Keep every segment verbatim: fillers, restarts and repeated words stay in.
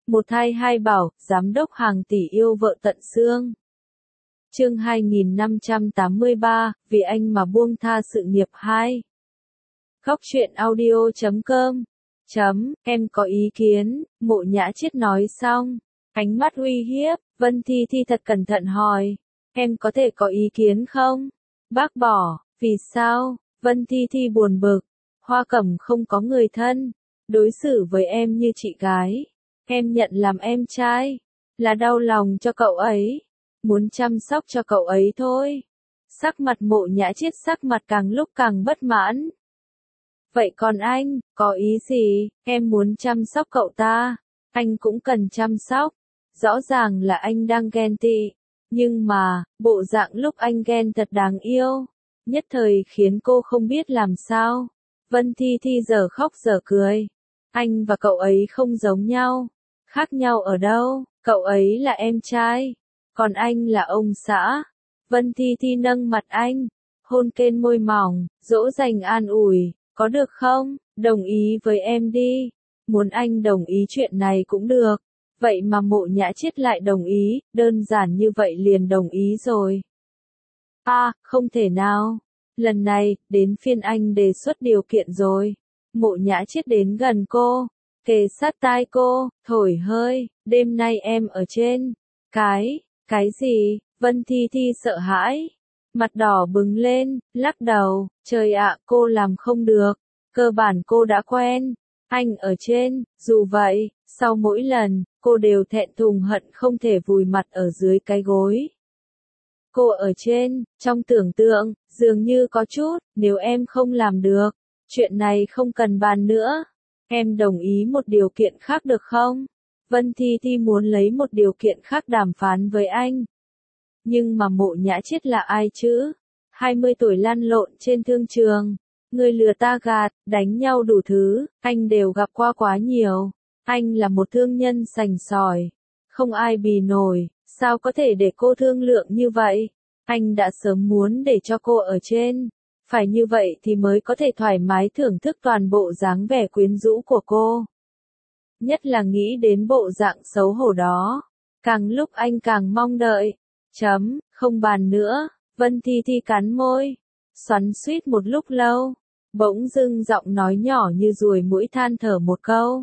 Một thai hai bảo, giám đốc hàng tỷ yêu vợ tận xương. Chương hai nghìn năm trăm tám mươi ba, vì anh mà buông tha sự nghiệp hai. Góc truyện audio chấm com. Chấm, em có ý kiến, Mộ Nhã Chiết nói xong. Ánh mắt uy hiếp, Vân Thi Thi thật cẩn thận hỏi. Em có thể có ý kiến không? Bác bỏ, vì sao? Vân Thi Thi buồn bực. Hoa Cẩm không có người thân. Đối xử với em như chị gái. Em nhận làm em trai. Là đau lòng cho cậu ấy. Muốn chăm sóc cho cậu ấy thôi. Sắc mặt Mộ Nhã Chiết sắc mặt càng lúc càng bất mãn. Vậy còn anh, có ý gì? Em muốn chăm sóc cậu ta. Anh cũng cần chăm sóc. Rõ ràng là anh đang ghen tị. Nhưng mà, bộ dạng lúc anh ghen thật đáng yêu. Nhất thời khiến cô không biết làm sao. Vân Thi Thi giờ khóc giờ cười. Anh và cậu ấy không giống nhau. Khác nhau ở đâu? Cậu ấy là em trai. Còn anh là ông xã. Vân Thi Thi nâng mặt anh. Hôn trên môi mỏng, dỗ dành an ủi. Có được không? Đồng ý với em đi. Muốn anh đồng ý chuyện này cũng được. Vậy mà Mộ Nhã Chiết lại đồng ý, đơn giản như vậy liền đồng ý rồi. À, không thể nào. Lần này, đến phiên anh đề xuất điều kiện rồi. Mộ Nhã Chiết đến gần cô, kề sát tai cô, thổi hơi, đêm nay em ở trên. Cái, cái gì? Vân Thi Thi sợ hãi. Mặt đỏ bừng lên, lắc đầu, trời ạ, cô làm không được. Cơ bản cô đã quen. Anh ở trên, dù vậy, sau mỗi lần, cô đều thẹn thùng hận không thể vùi mặt ở dưới cái gối. Cô ở trên, trong tưởng tượng, dường như có chút, nếu em không làm được, chuyện này không cần bàn nữa. Em đồng ý một điều kiện khác được không? Vân Thi Thi muốn lấy một điều kiện khác đàm phán với anh. Nhưng mà Mộ Nhã Chiết là ai chứ? hai mươi tuổi lăn lộn trên thương trường. Người lừa ta gạt, đánh nhau đủ thứ, anh đều gặp qua quá nhiều. Anh là một thương nhân sành sỏi. Không ai bì nổi, sao có thể để cô thương lượng như vậy? Anh đã sớm muốn để cho cô ở trên. Phải như vậy thì mới có thể thoải mái thưởng thức toàn bộ dáng vẻ quyến rũ của cô. Nhất là nghĩ đến bộ dạng xấu hổ đó. Càng lúc anh càng mong đợi. Chấm, không bàn nữa. Vân Thi Thi cắn môi. Xoắn xuýt một lúc lâu. Bỗng dưng giọng nói nhỏ như ruồi muỗi than thở một câu.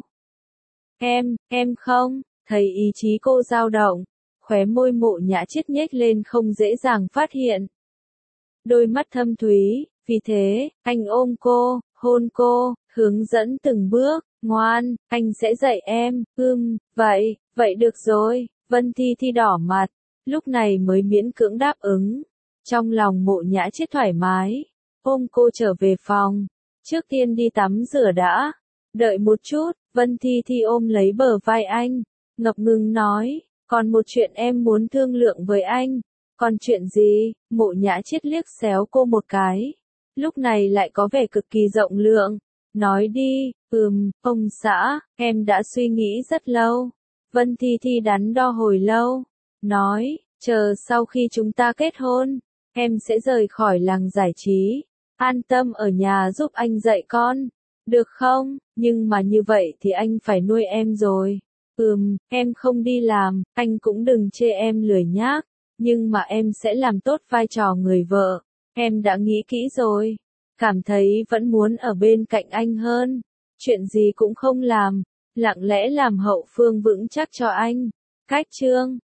Em, em không, thấy ý chí cô dao động. Khóe môi Mộ Nhã Chiết nhếch lên không dễ dàng phát hiện. Đôi mắt thâm thúy, vì thế, anh ôm cô, hôn cô, hướng dẫn từng bước, ngoan, anh sẽ dạy em, ưm, vậy, vậy được rồi, Vân Thi Thi đỏ mặt, lúc này mới miễn cưỡng đáp ứng. Trong lòng Mộ Nhã Chiết thoải mái, ôm cô trở về phòng, trước tiên đi tắm rửa đã, đợi một chút, Vân Thi Thi ôm lấy bờ vai anh, ngập ngừng nói, còn một chuyện em muốn thương lượng với anh. Còn chuyện gì? Mộ Nhã Chiết liếc xéo cô một cái. Lúc này lại có vẻ cực kỳ rộng lượng. Nói đi, ừm, ông xã, em đã suy nghĩ rất lâu. Vân Thi Thi đắn đo hồi lâu. Nói, chờ sau khi chúng ta kết hôn, em sẽ rời khỏi làng giải trí. An tâm ở nhà giúp anh dạy con. Được không? Nhưng mà như vậy thì anh phải nuôi em rồi. Ừm, em không đi làm, anh cũng đừng chê em lười nhác. Nhưng mà em sẽ làm tốt vai trò người vợ. Em đã nghĩ kỹ rồi. Cảm thấy vẫn muốn ở bên cạnh anh hơn. Chuyện gì cũng không làm. Lặng lẽ làm hậu phương vững chắc cho anh. Cách chương.